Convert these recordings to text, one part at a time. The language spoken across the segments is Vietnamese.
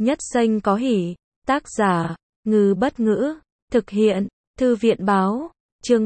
Nhất xanh có hỉ. Tác giả, Ngư Bất Ngữ. Thực hiện, Thư viện Báo. Chương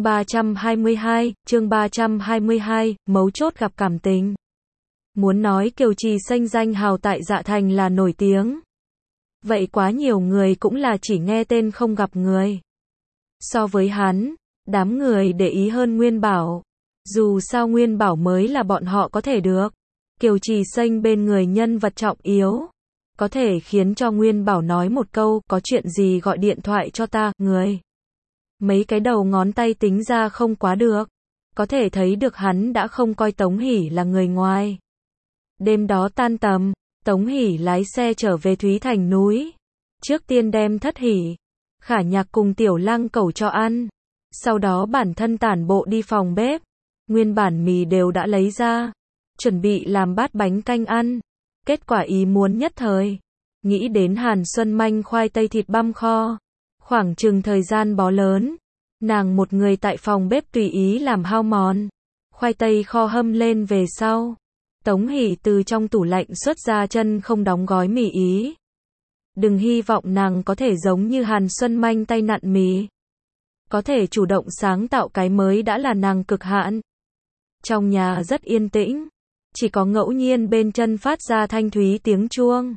322, mấu chốt gặp cảm tình. Muốn nói Kiều Trì Xanh danh hào tại Dạ Thành là nổi tiếng. Vậy quá nhiều người cũng là chỉ nghe tên không gặp người. So với hắn, đám người để ý hơn Nguyên Bảo. Dù sao Nguyên Bảo mới là bọn họ có thể được. Kiều Trì Xanh bên người nhân vật trọng yếu. Có thể khiến cho Nguyên Bảo nói một câu, có chuyện gì gọi điện thoại cho ta, người. Mấy cái đầu ngón tay tính ra không quá được. Có thể thấy được hắn đã không coi Tống Hỷ là người ngoài. Đêm đó tan tầm, Tống Hỷ lái xe trở về Thúy Thành núi. Trước tiên đem Thất Hỷ, Khả Nhạc cùng Tiểu Lăng Cẩu cho ăn. Sau đó bản thân tản bộ đi phòng bếp. Nguyên bản mì đều đã lấy ra. Chuẩn bị làm bát bánh canh ăn. Kết quả ý muốn nhất thời. Nghĩ đến Hàn Xuân Manh khoai tây thịt băm kho. Khoảng chừng thời gian bó lớn. Nàng một người tại phòng bếp tùy ý làm hao mòn. Khoai tây kho hâm lên về sau. Tống Hỷ từ trong tủ lạnh xuất ra chân không đóng gói mì ý. Đừng hy vọng nàng có thể giống như Hàn Xuân Manh tay nặn mì. Có thể chủ động sáng tạo cái mới đã là nàng cực hạn. Trong nhà rất yên tĩnh. Chỉ có ngẫu nhiên bên chân phát ra thanh thúy tiếng chuông.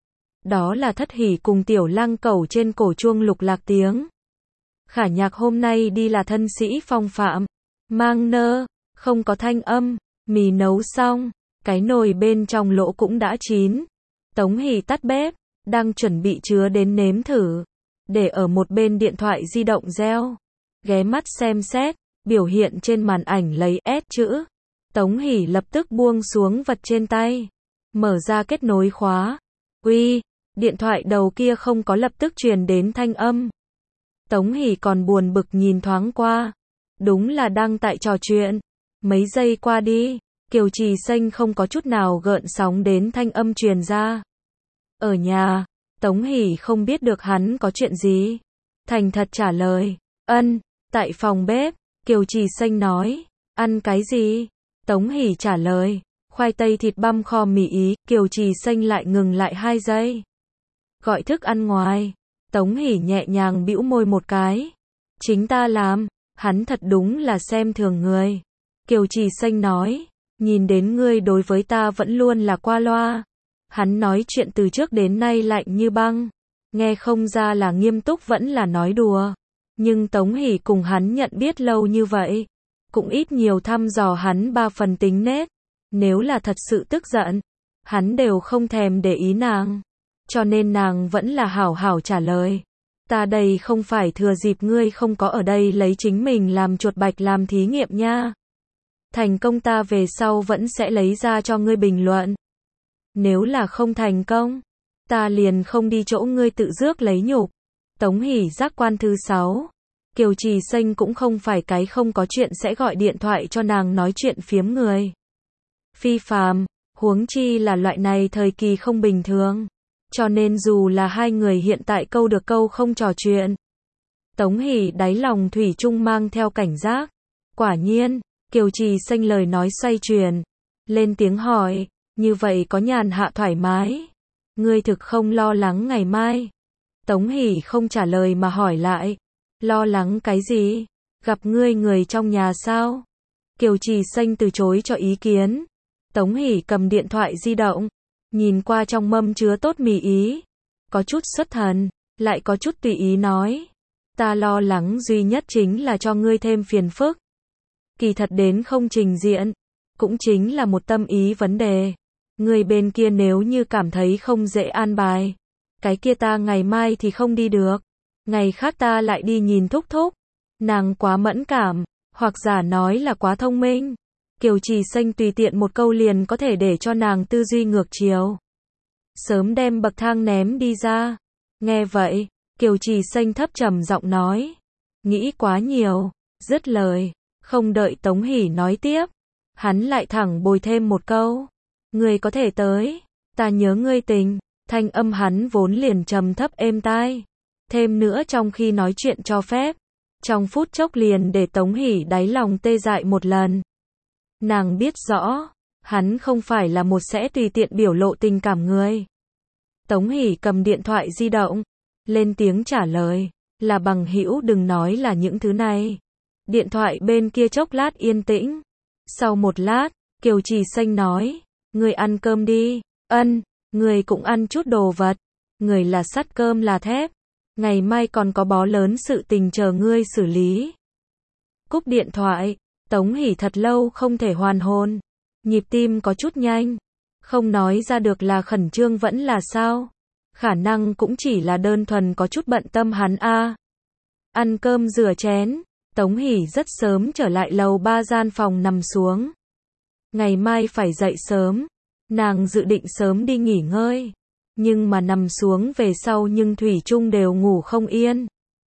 Đó là Thất Hỷ cùng Tiểu Lăng Cẩu trên cổ chuông lục lạc tiếng. Khả Nhạc hôm nay đi là thân sĩ phong phạm. Mang nơ, không có thanh âm. Mì nấu xong. Cái nồi bên trong lỗ cũng đã chín. Tống Hỷ tắt bếp. Đang chuẩn bị chứa đến nếm thử. Để ở một bên điện thoại di động reo. Ghé mắt xem xét. Biểu hiện trên màn ảnh lấy S chữ. Tống Hỷ lập tức buông xuống vật trên tay. Mở ra kết nối khóa. Uy, điện thoại đầu kia không có lập tức truyền đến thanh âm. Tống Hỷ còn buồn bực nhìn thoáng qua. Đúng là đang tại trò chuyện. Mấy giây qua đi, Kiều Trì Xanh không có chút nào gợn sóng đến thanh âm truyền ra. Ở nhà, Tống Hỷ không biết được hắn có chuyện gì. Thành thật trả lời. Ân, tại phòng bếp, Kiều Trì Xanh nói. Ăn cái gì? Tống Hỷ trả lời. Khoai tây thịt băm kho mì ý. Kiều Trì Xanh lại ngừng lại 2 giây. Gọi thức ăn ngoài. Tống Hỷ nhẹ nhàng bĩu môi một cái. Chính ta làm. Hắn thật đúng là xem thường người. Kiều Trì Xanh nói. Nhìn đến ngươi đối với ta vẫn luôn là qua loa. Hắn nói chuyện từ trước đến nay lạnh như băng. Nghe không ra là nghiêm túc vẫn là nói đùa. Nhưng Tống Hỷ cùng hắn nhận biết lâu như vậy. Cũng ít nhiều thăm dò hắn 3 phần tính nết. Nếu là thật sự tức giận, hắn đều không thèm để ý nàng. Cho nên nàng vẫn là hảo hảo trả lời. Ta đây không phải thừa dịp ngươi không có ở đây lấy chính mình làm chuột bạch làm thí nghiệm nha. Thành công ta về sau vẫn sẽ lấy ra cho ngươi bình luận. Nếu là không thành công, ta liền không đi chỗ ngươi tự rước lấy nhục. Tống Hỷ giác quan thứ 6. Kiều Trì Xanh cũng không phải cái không có chuyện sẽ gọi điện thoại cho nàng nói chuyện phiếm người. Phi phàm, huống chi là loại này thời kỳ không bình thường. Cho nên dù là hai người hiện tại câu được câu không trò chuyện. Tống Hỷ đáy lòng thủy chung mang theo cảnh giác. Quả nhiên, Kiều Trì Xanh lời nói xoay chuyển. Lên tiếng hỏi, như vậy có nhàn hạ thoải mái. Ngươi thực không lo lắng ngày mai? Tống Hỷ không trả lời mà hỏi lại. Lo lắng cái gì? Gặp ngươi người trong nhà sao? Kiều Trì Xanh từ chối cho ý kiến. Tống Hỷ cầm điện thoại di động. Nhìn qua trong mâm chứa tốt mì ý. Có chút xuất thần, lại có chút tùy ý nói. Ta lo lắng duy nhất chính là cho ngươi thêm phiền phức. Kỳ thật đến không trình diện. Cũng chính là một tâm ý vấn đề. Người bên kia nếu như cảm thấy không dễ an bài. Cái kia ta ngày mai thì không đi được. Ngày khác ta lại đi nhìn thúc thúc. Nàng quá mẫn cảm, hoặc giả nói là quá thông minh. Kiều Trì Xanh tùy tiện một câu liền có thể để cho nàng tư duy ngược chiều. Sớm đem bậc thang ném đi ra. Nghe vậy, Kiều Trì Xanh thấp trầm giọng nói. Nghĩ quá nhiều, dứt lời, không đợi Tống Hỷ nói tiếp. Hắn lại thẳng bồi thêm một câu. Ngươi có thể tới, ta nhớ ngươi tình. Thanh âm hắn vốn liền trầm thấp êm tai. Thêm nữa trong khi nói chuyện cho phép. Trong phút chốc liền để Tống Hỷ đáy lòng tê dại một lần. Nàng biết rõ, hắn không phải là một sẽ tùy tiện biểu lộ tình cảm người. Tống Hỷ cầm điện thoại di động, lên tiếng trả lời, là bằng hữu, đừng nói là những thứ này. Điện thoại bên kia chốc lát yên tĩnh. Sau một lát, Kiều Trì Xanh nói, người ăn cơm đi. Ân, người cũng ăn chút đồ vật. Người là sắt cơm là thép. Ngày mai còn có bó lớn sự tình chờ ngươi xử lý. Cúp điện thoại, Tống Hỷ thật lâu không thể hoàn hồn. Nhịp tim có chút nhanh. Không nói ra được là khẩn trương vẫn là sao. Khả năng cũng chỉ là đơn thuần có chút bận tâm hắn a. Ăn cơm rửa chén, Tống Hỷ rất sớm trở lại lầu 3 gian phòng nằm xuống. Ngày mai phải dậy sớm, nàng dự định sớm đi nghỉ ngơi. Nhưng mà nằm xuống về sau nhưng thủy chung đều ngủ không yên.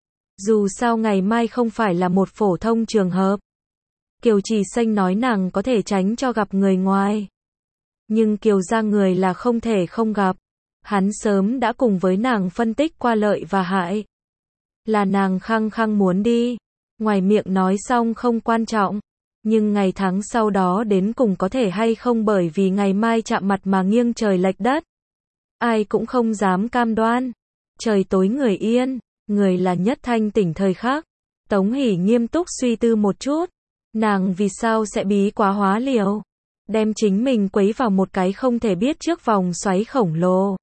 Dù sao ngày mai không phải là một phổ thông trường hợp. Kiều Trì Xanh nói nàng có thể tránh cho gặp người ngoài. Nhưng Kiều gia người là không thể không gặp. Hắn sớm đã cùng với nàng phân tích qua lợi và hại. Là nàng khăng khăng muốn đi. Ngoài miệng nói xong không quan trọng. Nhưng ngày tháng sau đó đến cùng có thể hay không bởi vì ngày mai chạm mặt mà nghiêng trời lệch đất. Ai cũng không dám cam đoan. Trời tối người yên, người là nhất thanh tỉnh thời khắc. Tống Hỷ nghiêm túc suy tư một chút. Nàng vì sao sẽ bí quá hóa liều. Đem chính mình quấy vào một cái không thể biết trước vòng xoáy khổng lồ.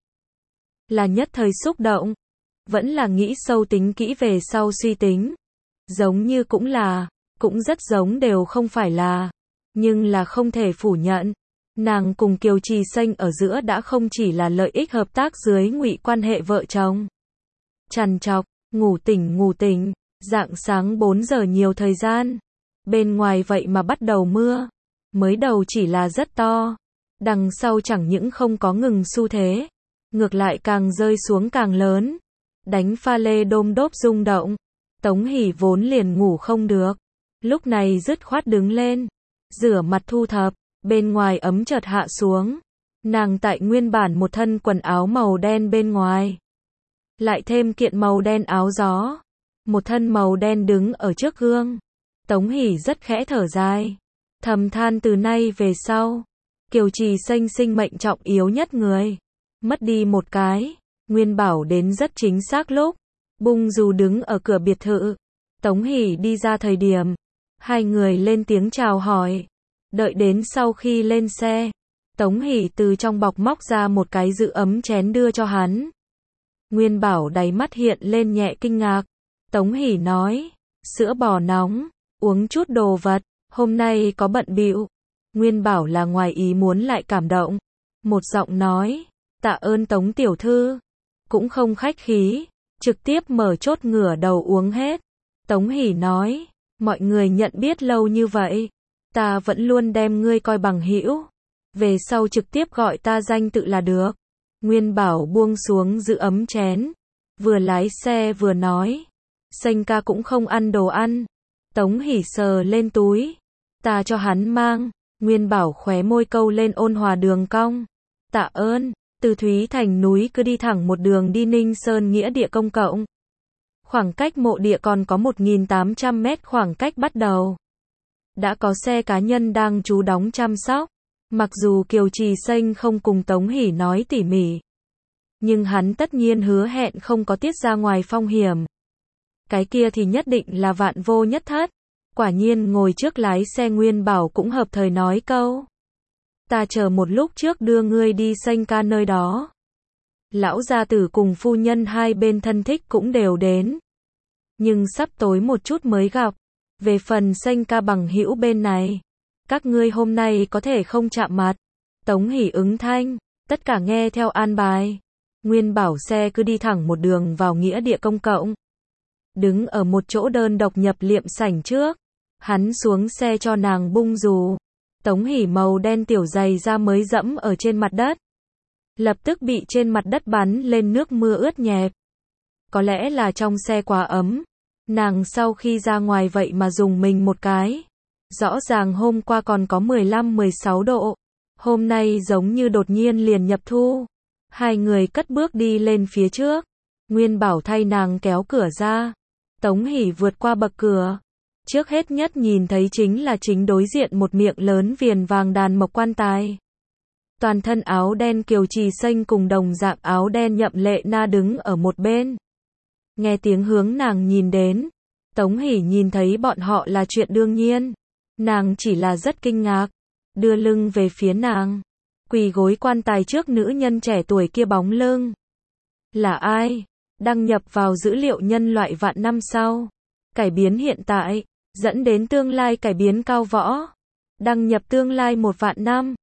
Là nhất thời xúc động. Vẫn là nghĩ sâu tính kỹ về sau suy tính. Giống như cũng rất giống đều không phải là. Nhưng là không thể phủ nhận. Nàng cùng Kiều Trì Xanh ở giữa đã không chỉ là lợi ích hợp tác dưới ngụy quan hệ vợ chồng. Trằn trọc, ngủ tỉnh, rạng sáng 4 giờ nhiều thời gian. Bên ngoài vậy mà bắt đầu mưa. Mới đầu chỉ là rất to. Đằng sau chẳng những không có ngừng xu thế. Ngược lại càng rơi xuống càng lớn. Đánh pha lê đôm đốp rung động. Tống Hỷ vốn liền ngủ không được. Lúc này dứt khoát đứng lên. Rửa mặt thu thập. Bên ngoài ấm chợt hạ xuống. Nàng tại nguyên bản một thân quần áo màu đen bên ngoài. Lại thêm kiện màu đen áo gió. Một thân màu đen đứng ở trước gương. Tống Hỷ rất khẽ thở dài. Thầm than từ nay về sau. Kiều Trì Xanh sinh mệnh trọng yếu nhất người. Mất đi một cái. Nguyên Bảo đến rất chính xác lúc. Bung dù đứng ở cửa biệt thự. Tống Hỷ đi ra thời điểm. Hai người lên tiếng chào hỏi. Đợi đến sau khi lên xe. Tống Hỷ từ trong bọc móc ra một cái giữ ấm chén đưa cho hắn. Nguyên Bảo đáy mắt hiện lên nhẹ kinh ngạc. Tống Hỷ nói. Sữa bò nóng. Uống chút đồ vật. Hôm nay có bận bịu. Nguyên Bảo là ngoài ý muốn lại cảm động. Một giọng nói. Tạ ơn Tống tiểu thư. Cũng không khách khí. Trực tiếp mở chốt ngửa đầu uống hết. Tống Hỷ nói. Mọi người nhận biết lâu như vậy. Ta vẫn luôn đem ngươi coi bằng hữu. Về sau trực tiếp gọi ta danh tự là được. Nguyên Bảo buông xuống giữ ấm chén. Vừa lái xe vừa nói. Xanh ca cũng không ăn đồ ăn. Tống Hỷ sờ lên túi. Ta cho hắn mang. Nguyên Bảo khóe môi câu lên ôn hòa đường cong. Tạ ơn. Từ Thúy Thành núi cứ đi thẳng một đường đi Ninh Sơn nghĩa địa công cộng. Khoảng cách mộ địa còn có 1.800 mét khoảng cách bắt đầu. Đã có xe cá nhân đang trú đóng chăm sóc. Mặc dù Kiều Trì Xanh không cùng Tống Hỷ nói tỉ mỉ. Nhưng hắn tất nhiên hứa hẹn không có tiết ra ngoài phong hiểm. Cái kia thì nhất định là vạn vô nhất thất. Quả nhiên ngồi trước lái xe Nguyên Bảo cũng hợp thời nói câu. Ta chờ một lúc trước đưa ngươi đi Xanh ca nơi đó. Lão gia tử cùng phu nhân hai bên thân thích cũng đều đến. Nhưng sắp tối một chút mới gặp. Về phần Xanh ca bằng hữu bên này. Các ngươi hôm nay có thể không chạm mặt. Tống Hỷ ứng thanh. Tất cả nghe theo an bài. Nguyên Bảo xe cứ đi thẳng một đường vào nghĩa địa công cộng. Đứng ở một chỗ đơn độc nhập liệm sảnh trước. Hắn xuống xe cho nàng bung dù. Tống Hỷ màu đen tiểu giày da mới dẫm ở trên mặt đất. Lập tức bị trên mặt đất bắn lên nước mưa ướt nhẹp. Có lẽ là trong xe quá ấm. Nàng sau khi ra ngoài vậy mà dùng mình một cái. Rõ ràng hôm qua còn có 15-16 độ. Hôm nay giống như đột nhiên liền nhập thu. Hai người cất bước đi lên phía trước. Nguyên Bảo thay nàng kéo cửa ra. Tống Hỷ vượt qua bậc cửa. Trước hết nhất nhìn thấy chính là chính đối diện một miệng lớn viền vàng đàn mộc quan tài. Toàn thân áo đen Kiều Trì Xanh cùng đồng dạng áo đen Nhậm Lệ Na đứng ở một bên. Nghe tiếng hướng nàng nhìn đến. Tống Hỷ nhìn thấy bọn họ là chuyện đương nhiên. Nàng chỉ là rất kinh ngạc. Đưa lưng về phía nàng. Quỳ gối quan tài trước nữ nhân trẻ tuổi kia bóng lưng. Là ai? Đăng nhập vào dữ liệu nhân loại vạn năm sau. Cải biến hiện tại. Dẫn đến tương lai cải biến cao võ. Đăng nhập tương lai 1 vạn năm.